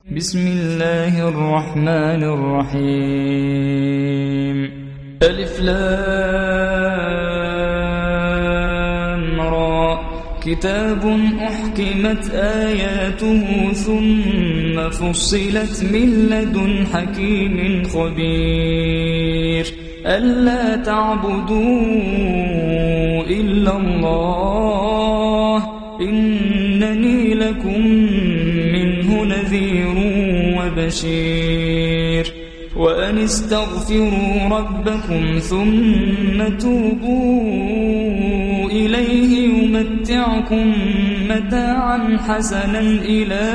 بسم الله الرحمن الرحيم ألف لام را كتاب أحكمت آياته ثم فصلت من لدن حكيم خبير ألا تعبدوا إلا الله إنني لكم منه نذير وبشير وأن استغفروا ربكم ثم توبوا إليه يمتعكم متاعا حسنا إلى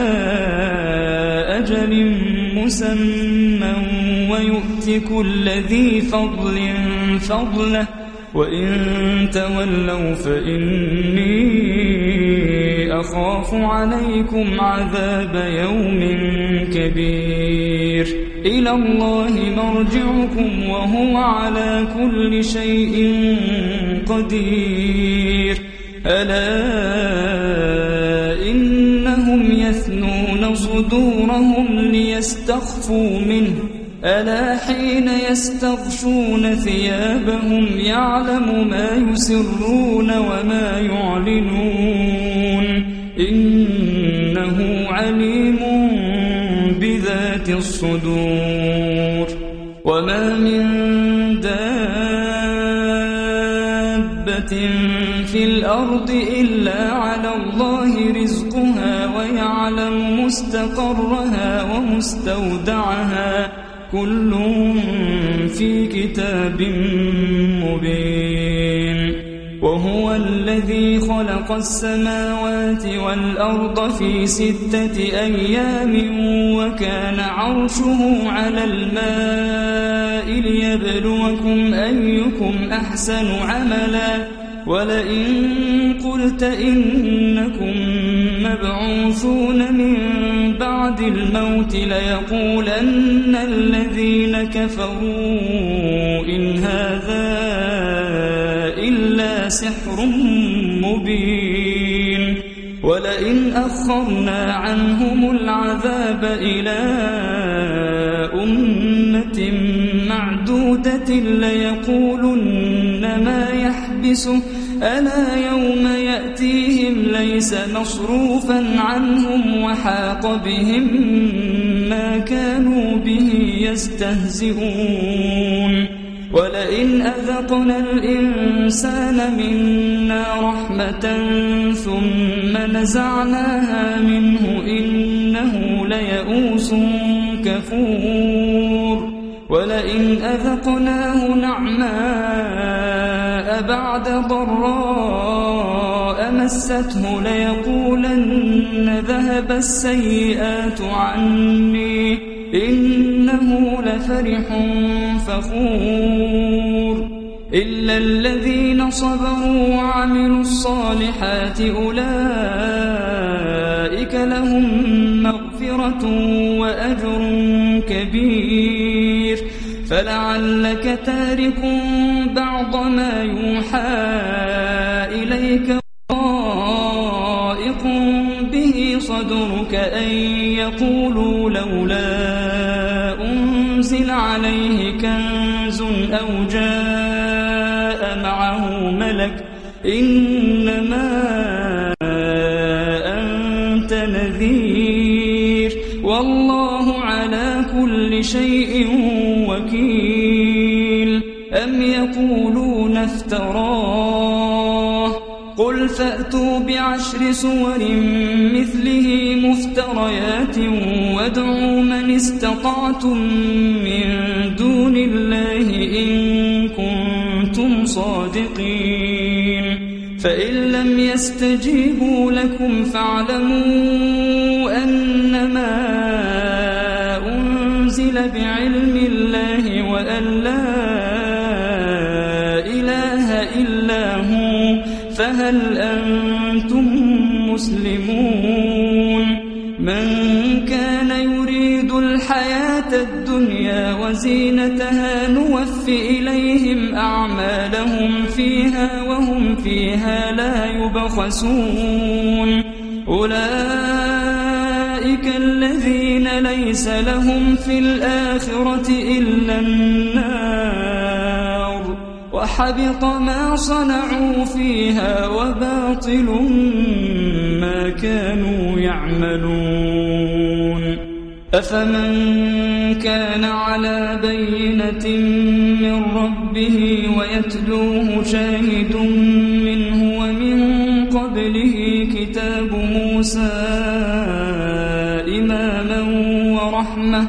أجل مسمى ويؤت كل ذي فضل فضله وإن تولوا فإني أخاف عليكم عذاب يوم كبير إلى الله مرجعكم وهو على كل شيء قدير ألا إنهم يثنون صدورهم ليستخفوا منه ألا حين يستغشون ثيابهم يعلم ما يسرون وما يعلنون إنه عليم بذات الصدور وما من دابة في الأرض إلا على الله رزقها ويعلم مستقرها ومستودعها كل في كتاب مبين وهو الذي خلق السماوات والأرض في 6 أيام وكان عرشه على الماء ليبلوكم أيكم أحسن عملا ولئن قلت إنكم مبعوثون من بعد الموت ليقولن الذين كفروا إن هذا إلا سحر مبين ولئن أخرنا عنهم العذاب إلى أمة معدودة ليقولن ما يحبسه ألا يوم يأتيهم ليس مصروفا عنهم وحاق بهم ما كانوا به يستهزئون ولئن أذقنا الإنسان منا رحمة ثم نزعناها منه إنه ليئوس كفور ولئن أذقناه نعماء بعد ضراء مسته ليقولن ذهب السيئات عني إنه لفرح فخور إلا الذين صبروا وعملوا الصالحات أولئك لهم مغفرة وأجر كبير فلعلك تارك بعض ما يوحى إليك ضائق به صدرك أن يقولوا لولا أنزل عليه كنز أو جاء معه ملك إنما أنت نذير والله على كل شيء وكيل أم يقولون افتراه قل فأتوا ب10 سور مثله مفتريات وادعوا من استطعتم من دون الله إن كنتم صادقين فإن لم يستجيبوا لكم فاعلموا أنما أنزل بعلم الله وأن لا إله إلا هو فهل أنتم مسلمون من كان يريد الحياة الدنيا وزينتها نوف إليهم أعمالهم فيها وهم فيها لا يبخسون أولئك الذين ليس لهم في الآخرة إلا النار وحبط ما صنعوا فيها وباطل ما كانوا يعملون أفمن كان على بينة من ربه ويتلوه شاهد منه ومن قبله كتاب موسى إماما ورحمة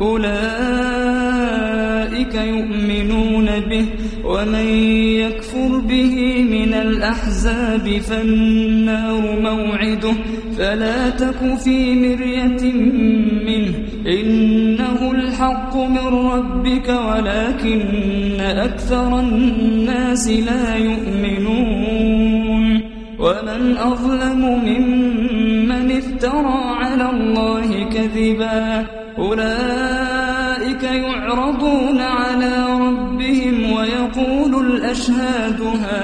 أولئك يؤمنون به ومن يكفر به من الأحزاب فالنار موعده فلا تك في مرية منه إنه الحق من ربك ولكن أكثر الناس لا يؤمنون ومن أظلم ممن افترى على الله كذبا أولئك يعرضون على ربهم ويقول الأشهاد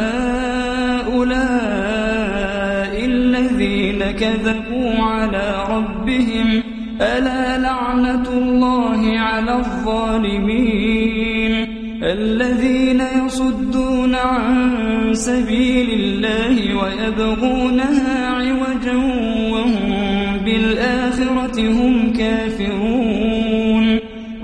هؤلاء الذين كذبوا على ربهم ألا لعنة الله على الظالمين الذين يصدون عن سبيل الله ويبغونها عوجا وهم بالآخرة هم كافرون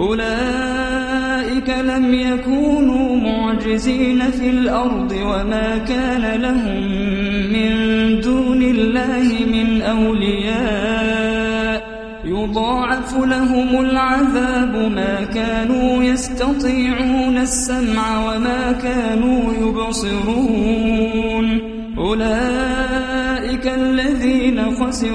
أولئك لم يكونوا معجزين في الأرض وما كان لهم من دون الله من أولياء يضاعف لهم العذاب ما كانوا يستطيعون السمع وما كانوا يبصرون أولئك الذين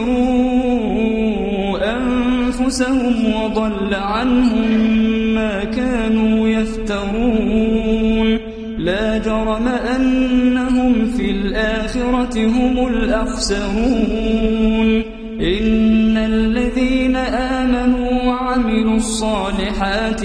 خسروا أنفسهم وضل عنهم ما كانوا يفترون لا جرم أنهم في الآخرة هم الأخسرون إن الذين آمنوا وعملوا الصالحات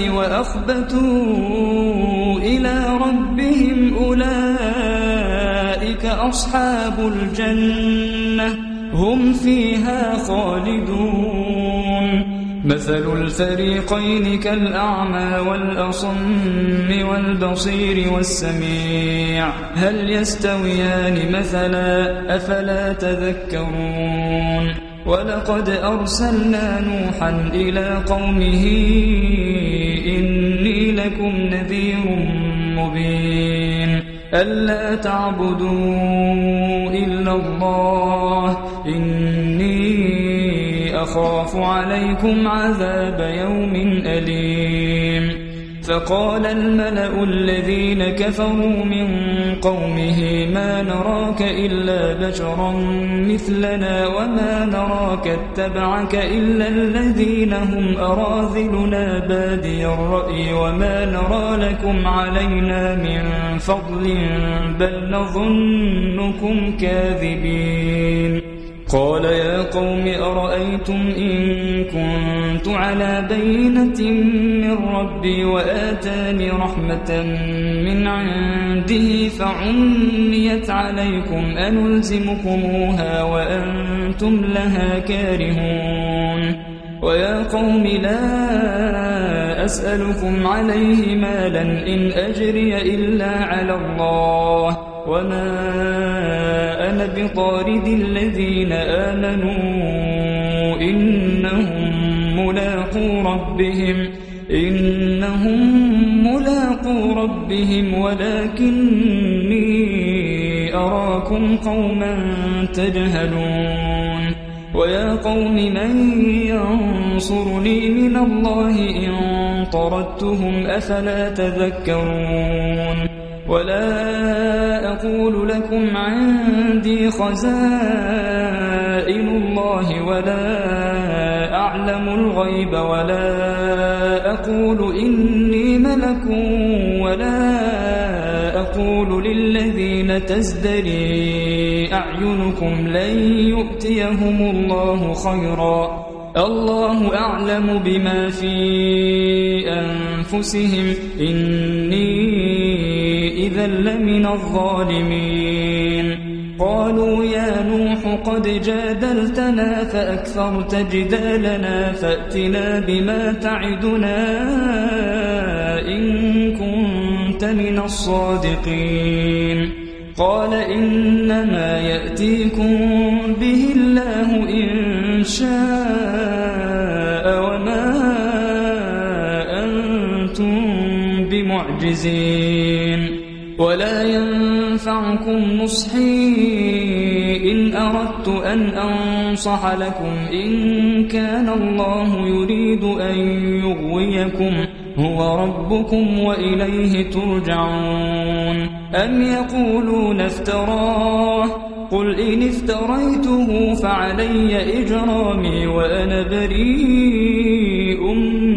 وأخبتوا إلى ربهم أولئك أصحاب الجنة هم فيها خالدون مثل الفريقين كالأعمى والأصم والبصير والسميع هل يستويان مثلا أفلا تذكرون ولقد أرسلنا نوحا إلى قومه إني لكم نذير مبين ألا تعبدوا إلا الله إني أخاف عليكم عذاب يوم أليم فقال الملأ الذين كفروا من قومه ما نراك إلا بشرا مثلنا وما نراك اتبعك إلا الذين هم أراذلنا بادي الرأي وما نرى لكم علينا من فضل بل نظنكم كاذبين قال يا قوم أرأيتم إن كنت على بينة من ربي وآتاني رحمة من عنده فعميت عليكم أنلزمكموها وأنتم لها كارهون ويا قوم لا أسألكم عليه مالا إن أجري إلا على الله وما أنا بطارد الذين آمنوا إنهم ملاقو ربهم ولكني أراكم قوما تجهلون ويا قوم من ينصرني من الله إن طردتهم أفلا تذكرون ولا أقول لكم عندي خزائن الله ولا أعلم الغيب ولا أقول إني ملك ولا أقول للذين تزدري أعينكم لن يؤتيهم الله خيرا الله أعلم بما في أنفسهم إني إذا لمن الظالمين قالوا يا نوح قد جادلتنا فأكثرت جدالنا فأتنا بما تعدنا إن كنت من الصادقين قال إنما يأتيكم به الله إن شاء وما أنتم بمعجزين ولا ينفعكم نصحي إن أردت أن أنصح لكم إن كان الله يريد أن يغويكم هو ربكم وإليه ترجعون أم يقولون افتراه قل إن افتريته فعلي إجرامي وأنا بريء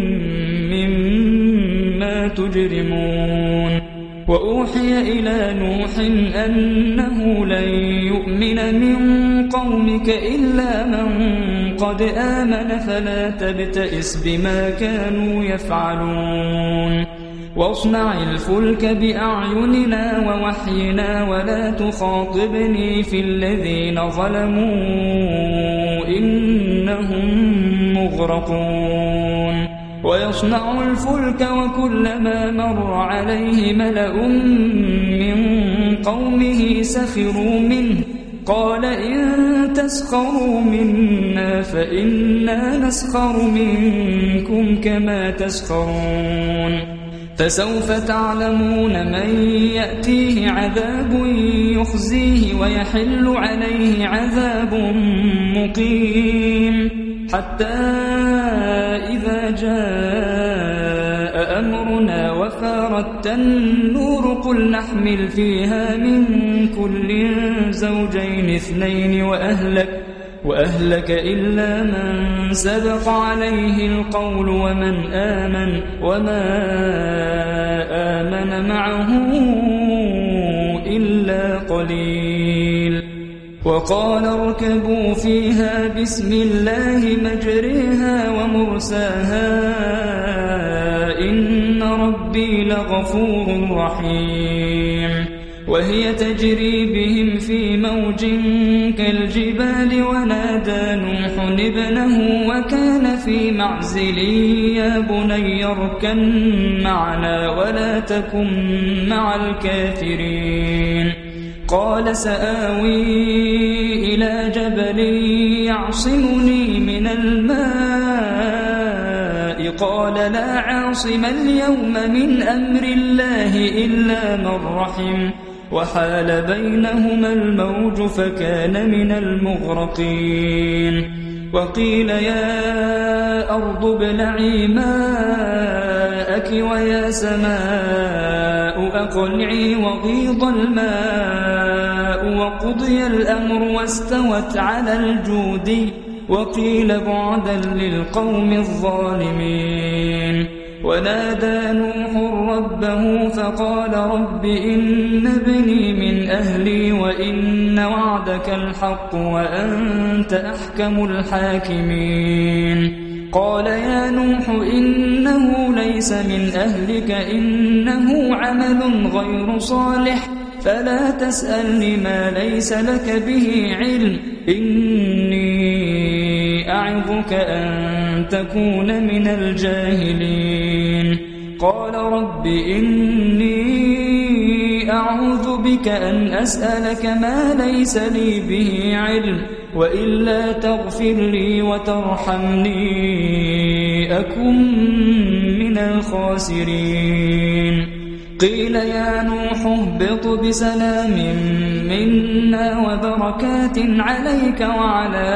مما تجرمون وأوحي إلى نوح أنه لن يؤمن من قومك إلا من قد آمن فلا تبتئس بما كانوا يفعلون واصنع الفلك بأعيننا ووحينا ولا تخاطبني في الذين ظلموا إنهم مغرقون ويصنع الفلك وكلما مر عليه ملأ من قومه سخروا منه قال إن تسخروا منا فإنا نسخر منكم كما تسخرون فسوف تعلمون من يأتيه عذاب يخزيه ويحل عليه عذاب مقيم حتى إذا جاء أمرنا وفارت النور قل نحمل فيها من كل زوجين اثنين وأهلك إلا من سبق عليه القول وما آمن معه إلا قليل وقال اركبوا فيها بسم الله مجريها ومرساها إن ربي لغفور رحيم وهي تجري بهم في موج كالجبال ونادى نوح ابنه وكان في معزل يا بني اركب معنا ولا تكن مع الكافرين قال سآوي إلى جبل يعصمني من الماء قال لا عاصم اليوم من أمر الله إلا من رحم وحال بينهما الموج فكان من المغرقين وقيل يا أرض ابلعي ماءك ويا سماء أقلعي وغيض الماء وقضي الأمر واستوت على الجود وقيل بعدا للقوم الظالمين ونادى نوح ربه فقال رب إن ابني من أهلي وإن وعدك الحق وأنت أحكم الحاكمين قال يا نوح إنه ليس من أهلك إنه عمل غير صالح فلا تسألني ما ليس لك به علم إني أعظك أن تكون من الجاهلين قال رب إني أعوذ بك أن أسألك ما ليس لي به علم وإلا تغفر لي وترحمني أكن من الخاسرين قيل يا نوح اهبط بسلام منا وبركات عليك وعلى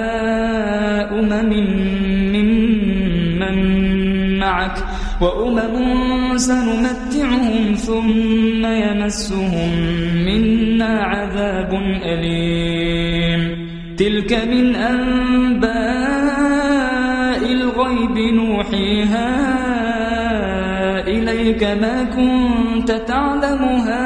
ممن معك وأمم سنمتعهم ثم يمسهم منا عذاب أليم تلك من أنباء الغيب نوحيها إليك ما كنت تعلمها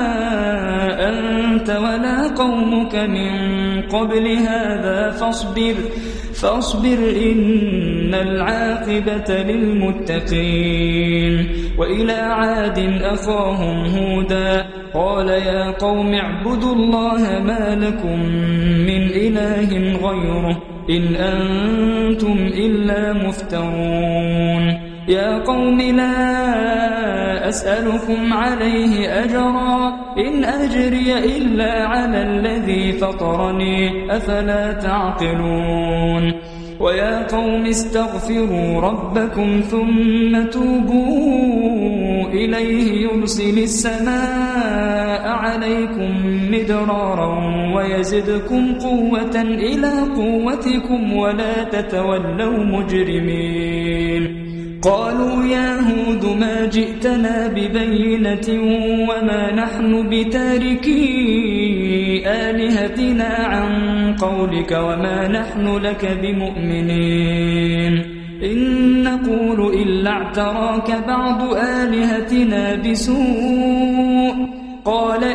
أنت ولا قومك من قبل هذا فاصبر إن العاقبة للمتقين وإلى عاد أخاهم هودا قال يا قوم اعبدوا الله ما لكم من إله غيره إن أنتم إلا مفترون يا قوم لا أسألكم عليه أجرا إن أجري إلا على الذي فطرني أفلا تعقلون ويا قوم استغفروا ربكم ثم توبوا إليه يرسل السماء عليكم مدرارا ويزدكم قوة إلى قوتكم ولا تتولوا مجرمين قالوا يا هود ما جئتنا ببينة وما نحن بتاركي آلهتنا عن قولك وما نحن لك بمؤمنين إن نقول إلا اعتراك بعض آلهتنا بسوء قال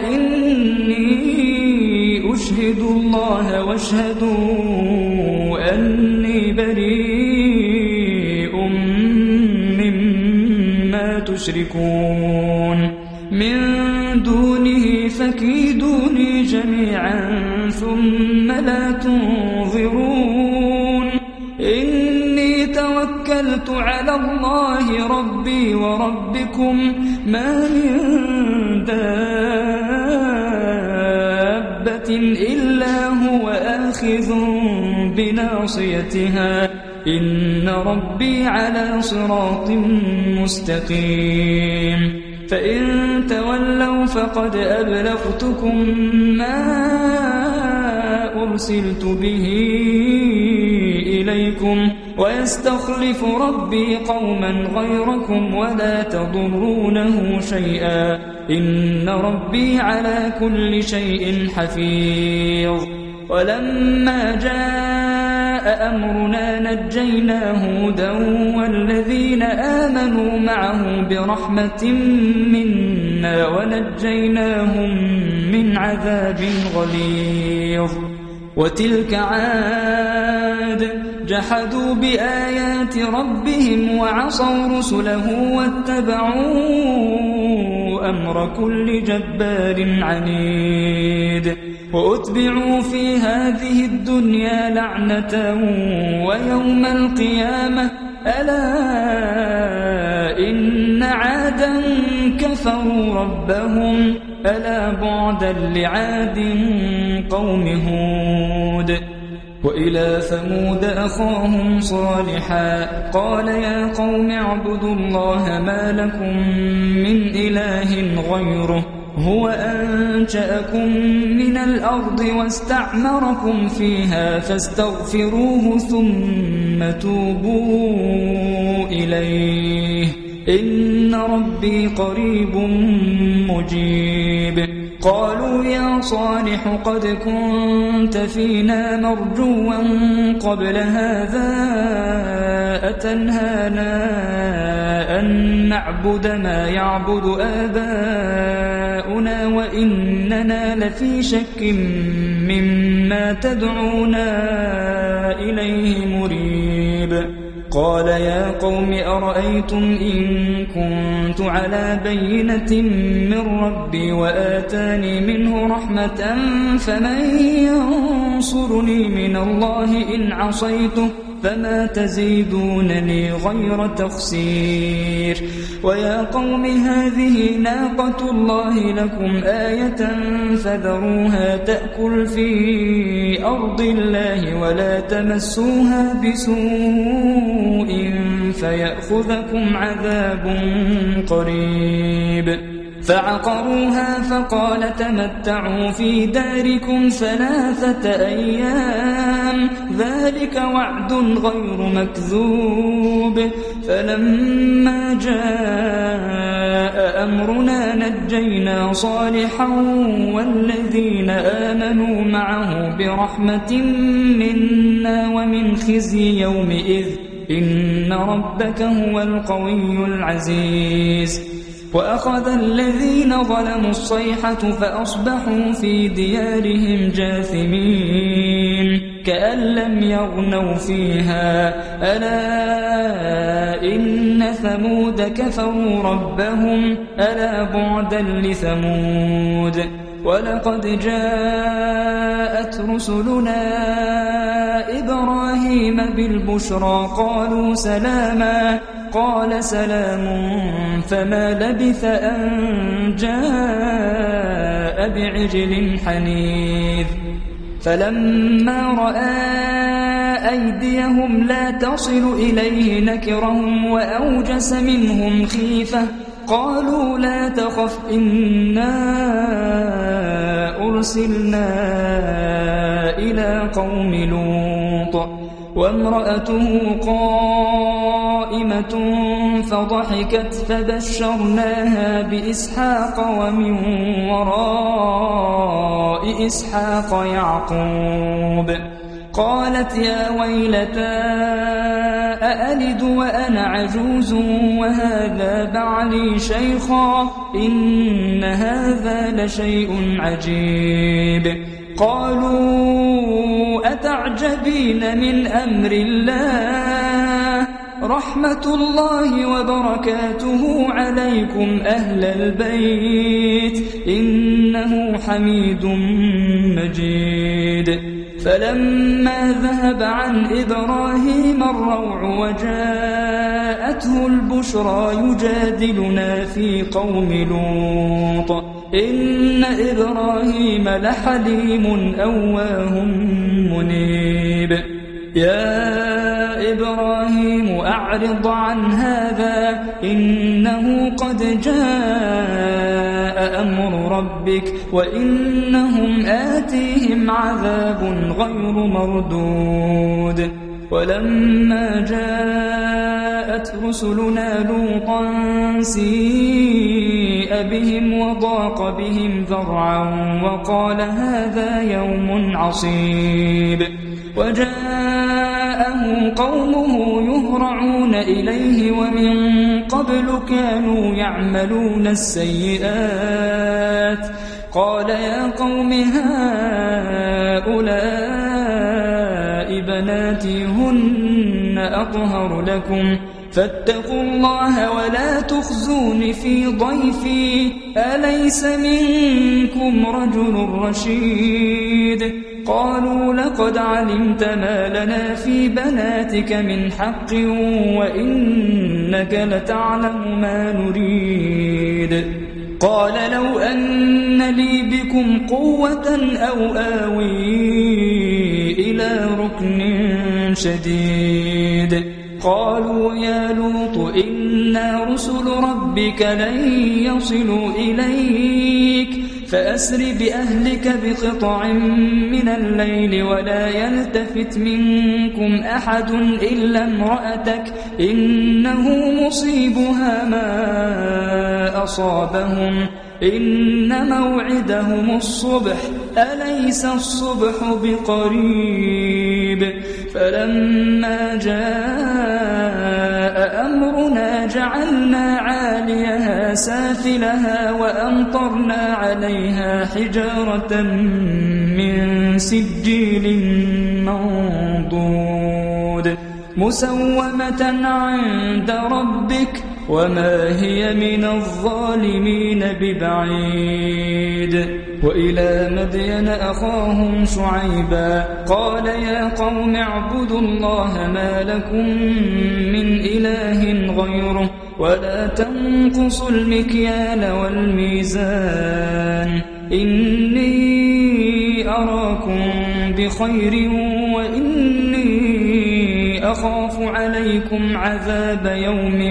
إني أشهد الله واشهدوا أني بريء مما تشركون من دونه فكيدوني جميعا ثم لا تنظرون إني توكلت على الله ربي وربكم ما من دابة إلا هو آخذ بناصيتها إن ربي على صراط مستقيم فإن تولوا فقد أبلغتكم ما أرسلت به إليكم ويستخلف ربي قوما غيركم ولا تضرونه شيئا إن ربي على كل شيء حفيظ ولما جاء أمرنا نجينا هودا والذين آمنوا معه برحمة منا ونجيناهم من عذاب غليظ وتلك عاد جحدوا بآيات ربهم وعصوا رسله واتبعوا أمر كل جبار عنيد وأتبعوا في هذه الدنيا لعنة ويوم القيامة ألا إن عادا كفروا ربهم ألا بعدا لعاد قوم هود وإلى ثمود أخاهم صالحا قال يا قوم اعبدوا الله ما لكم من إله غيره هو أنشأكم من الأرض واستعمركم فيها فاستغفروه ثم توبوا إليه إن ربي قريب مجيب قالوا يا صالح قد كنت فينا مرجوا قبل هذا أتنهانا أن نعبد ما يعبد آباؤنا وإننا لفي شك مما تدعونا إليه مريب قال يا قوم أرأيتم إن كنت على بينة من ربي وآتاني منه رحمة فمن ينصرني من الله إن عصيته فما تزيدونني غير تخسير ويا قوم هذه ناقة الله لكم آية فذروها تأكل في أرض الله ولا تمسوها بسوء فيأخذكم عذاب قريب فعقروها فقال تمتعوا في داركم 3 أيام ذلك وعد غير مكذوب فلما جاء أمرنا نجينا صالحا والذين آمنوا معه برحمة منا ومن خزي يومئذ إن ربك هو القوي العزيز وأخذ الذين ظلموا الصيحة فأصبحوا في ديارهم جاثمين كأن لم يغنوا فيها ألا إن ثمود كفروا ربهم ألا بعدا لثمود ولقد جاءت رسلنا إبراهيم بالبشرى قالوا سلاما قال سلام فما لبث أن جاء بعجل حنيذ فلما رأى أيديهم لا تصل إليه نكرهم وأوجس منهم خيفة قالوا لا تخف إنا أرسلنا إلى قوم لوط وامرأته قائمة فضحكت فبشرناها بإسحاق ومن وراء إسحاق يعقوب قالت يا ويلتى أألد وأنا عجوز وهذا بعلي شيخا إن هذا لشيء عجيب قالوا أتعجبين من أمر الله رحمة الله وبركاته عليكم أهل البيت إنه حميد مجيد فلما ذهب عن إبراهيم الروع وجاءته البشرى يجادلنا في قوم لوط إن إبراهيم لحليم أواه منيب يا إبراهيم أعرض عن هذا إنه قد جاء أمر ربك وإنهم آتيهم عذاب غير مردود ولما جاءت رسلنا لوطا سيء بهم وضاق بهم ذرعا وقال هذا يوم عصيب وجاءه قومه يهرعون إليه ومن قبل كانوا يعملون السيئات قال يا قوم هؤلاء بناتي هن أطهر لكم فاتقوا الله ولا تخزون في ضيفي أليس منكم رجل رشيد قالوا لقد علمت ما لنا في بناتك من حق وإنك لتعلم ما نريد قال لو أن لي بكم قوة أو آوي إلى ركن شديد قالوا يا لوط إنا رسل ربك لن يصلوا إليك فأسر بأهلك بقطع من الليل ولا يلتفت منكم أحد إلا امرأتك إنه مصيبها ما أصابهم إن موعدهم الصبح أليس الصبح بقريب فلما جاء أمرنا جعلنا عاليها سافلها وأمطرنا عليها حجارة من سجيل منضود مسومة عند ربك وما هي من الظالمين ببعيد وإلى مدين أخاهم شعيبا قال يا قوم اعبدوا الله ما لكم من إله غيره ولا تنقصوا المكيال والميزان إني أراكم بخير وإني أخاف عليكم عذاب يوم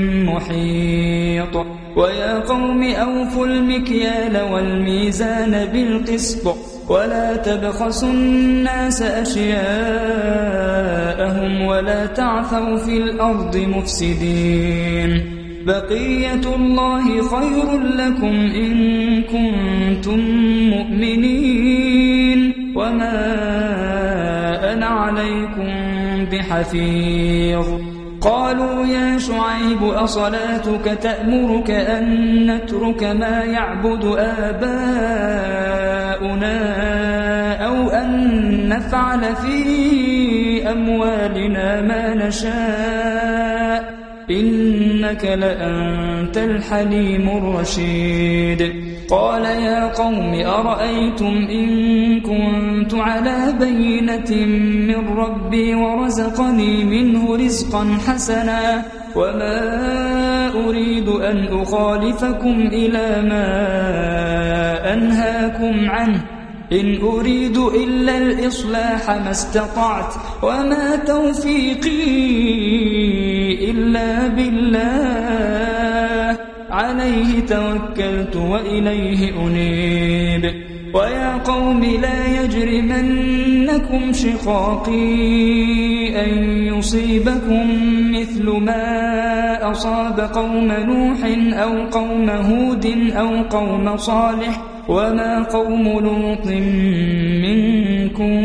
محيط ويا قوم أوفوا المكيال والميزان بالقسط ولا تبخسوا الناس أشياءهم ولا تعثوا في الأرض مفسدين بقية الله خير لكم إن كنتم مؤمنين وما أنا عليكم بحفيظ قالوا يا شعيب أصلاتك تأمرك أن نترك ما يعبد آباؤنا أو أن نفعل في أموالنا ما نشاء إنك لأنت الحليم الرشيد قال يا قوم أرأيتم إن كنت على بينة من ربي ورزقني منه رزقا حسنا وما أريد أن أخالفكم إلى ما أنهاكم عنه إن أريد إلا الإصلاح ما استطعت وما توفيقي إلا بالله عليه توكلت وإليه أنيب ويا قوم لا يجرمنكم شقاقي أن يصيبكم مثل ما أصاب قوم نوح أو قوم هود أو قوم صالح وما قوم لوط منكم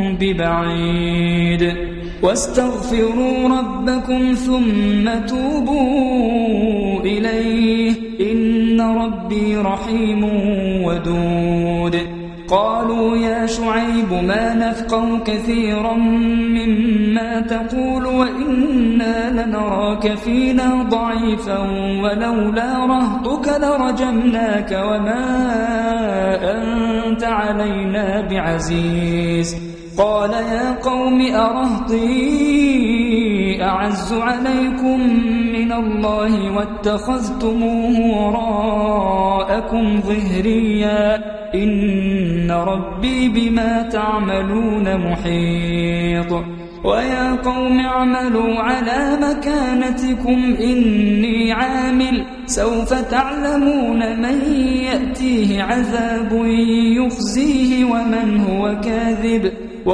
ببعيد واستغفروا ربكم ثم توبوا إليه إن ربي رحيم ودود قالوا يا شعيب ما نفقه كثيرا مما تقول وإنا لنراك فينا ضعيفا ولولا رهطك لرجمناك وما أنت علينا بعزيز قال يا قوم أرهطي أعز عليكم من الله واتخذتموه وراءكم ظهريا إن ربي بما تعملون محيط ويا قوم اعملوا على مكانتكم إني عامل سوف تعلمون من يأتيه عذاب يخزيه ومن هو كاذب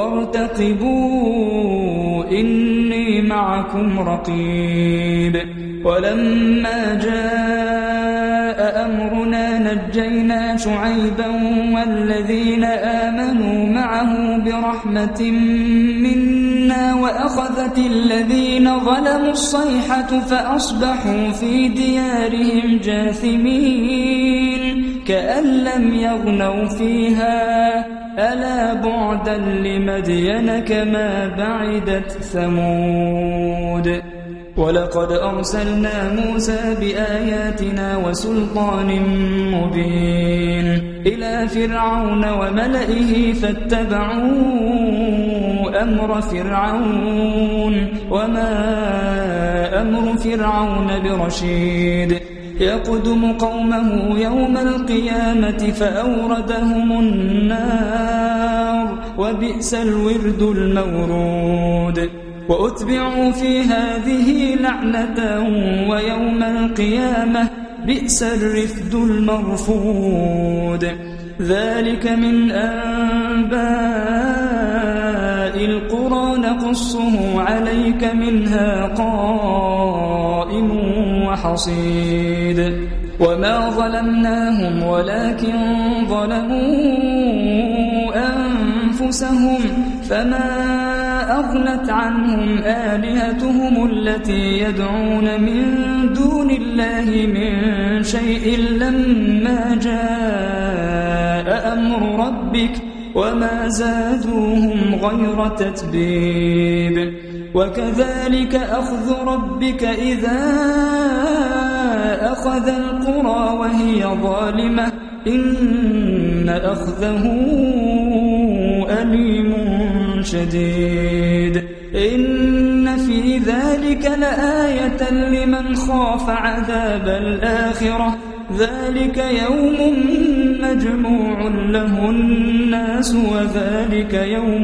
وارتقبوا إني معكم رقيب ولما جاء أمرنا نجينا شعيبا والذين آمنوا معه برحمة منا وأخذت الذين ظلموا الصيحة فأصبحوا في ديارهم جاثمين كأن لم يغنوا فيها ألا بعدا لمدين كما بعدت ثمود ولقد أرسلنا موسى بآياتنا وسلطان مبين إلى فرعون وملئه فاتبعوا أمر فرعون وما أمر فرعون برشيد يقدم قومه يوم القيامة فأوردهم النار وبئس الورد المورود وأتبعوا في هذه لعنة ويوم القيامة بئس الرفد المرفود ذلك من أنباء القرى نقصه عليك منها قائم وحصيد وما ظلمناهم ولكن ظلموا أنفسهم فما أغنت عنهم آلهتهم التي يدعون من دون الله من شيء لما جاء أمر ربك وما زادوهم غير تتبيب وكذلك أخذ ربك إذا أخذ القرى وهي ظالمة إن أخذه أليم شديد إن في ذلك لآية لمن خاف عذاب الآخرة ذلك يوم مجموع له الناس وذلك يوم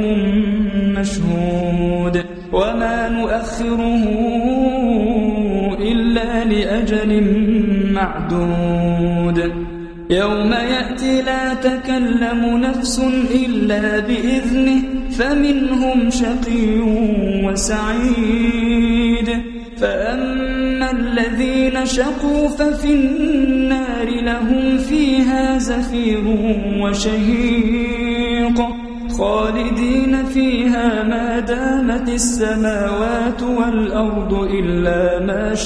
مشهود وما نؤخره إلا لأجل معدود يوم يأتي لا تكلم نفس إلا بإذنه فمنهم شقي وسعيد فأما الذين شقوا ففي النار لهم فيها زفير وشهيق خالدين فيها ما دامت السماوات والأرض إلا ما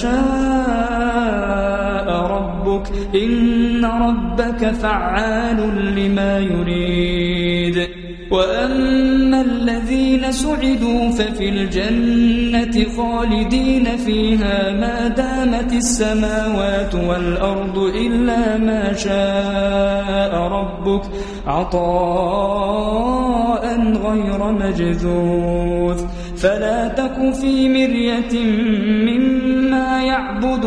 شاء ربك إن ربك فعال لما يريد وأما الذين سعدوا ففي الجنة خالدين فيها ما دامت السماوات والأرض إلا ما شاء ربك عطاء غير مجذوذ فلا تك في مرية مما يعبد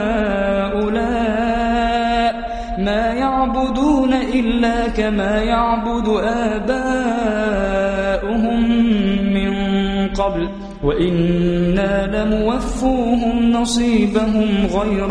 هؤلاء ما يعبدون إلا كما يعبد آباؤهم من قبل وإنا لموفوهم نصيبهم غير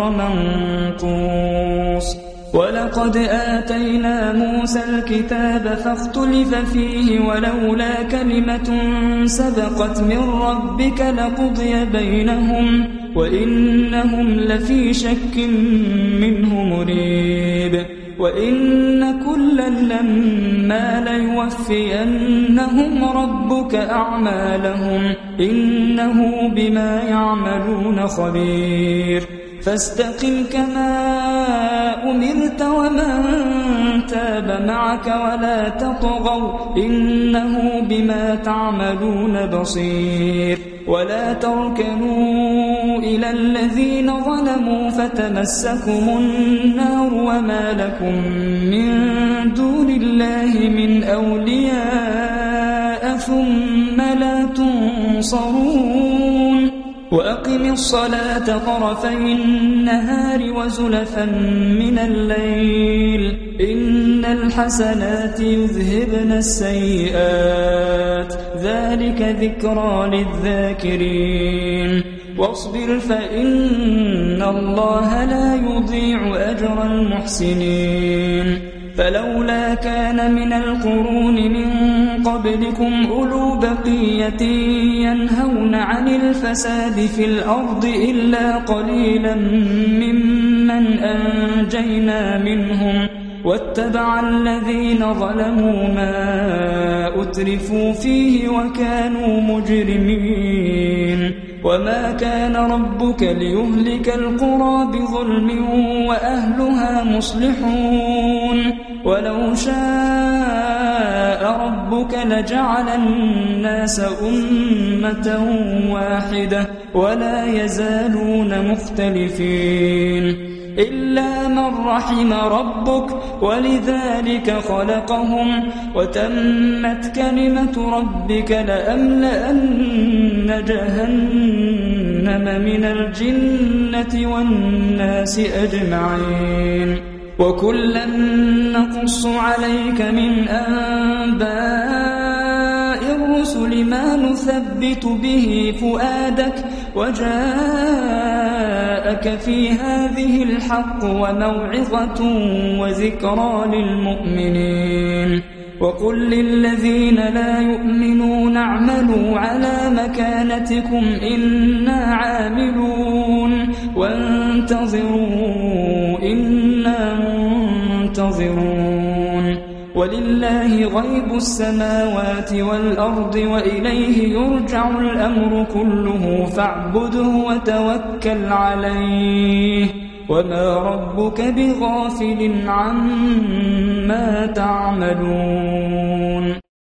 منقوص ولقد آتينا موسى الكتاب فاختلف فيه ولولا كلمة سبقت من ربك لقضي بينهم وإنهم لفي شك منه مريب وإن كلا لما ليوفينهم ربك أعمالهم إنه بما يعملون خبير فاستقم كما أمرت ومن تاب معك ولا تطغوا إنه بما تعملون بصير ولا تركنوا إلى الذين ظلموا فتمسكم النار وما لكم من دون الله من أولياء ثم لا تنصرون وأقم الصلاة طرفي النهار وزلفا من الليل إن الحسنات يذهبن السيئات ذلك ذكرى للذاكرين واصبر فإن الله لا يضيع أجر المحسنين فلولا كان من القرون من قبلكم أولو بقية ينهون عن الفساد في الأرض إلا قليلا ممن أنجينا منهم واتبع الذين ظلموا ما أترفوا فيه وكانوا مجرمين وما كان ربك ليهلك القرى بظلم وأهلها مصلحون ولو شاء ربك لجعل الناس أمة واحدة ولا يزالون مختلفين إلا من رحم ربك ولذلك خلقهم وتمت كلمة ربك لأملأن جهنم من الجنة والناس أجمعين وكلا نقص عليك من أنباء الرسل ما نثبت به فؤادك وجاءك في هذه الحق وموعظة وذكرى للمؤمنين وقل للذين لا يؤمنون اعملوا على مكانتكم إنا عاملون وانتظروا إنا منتظرون ولله غيب السماوات والأرض وإليه يرجع الأمر كله فاعبده وتوكل عليه وما ربك بغافل عما تعملون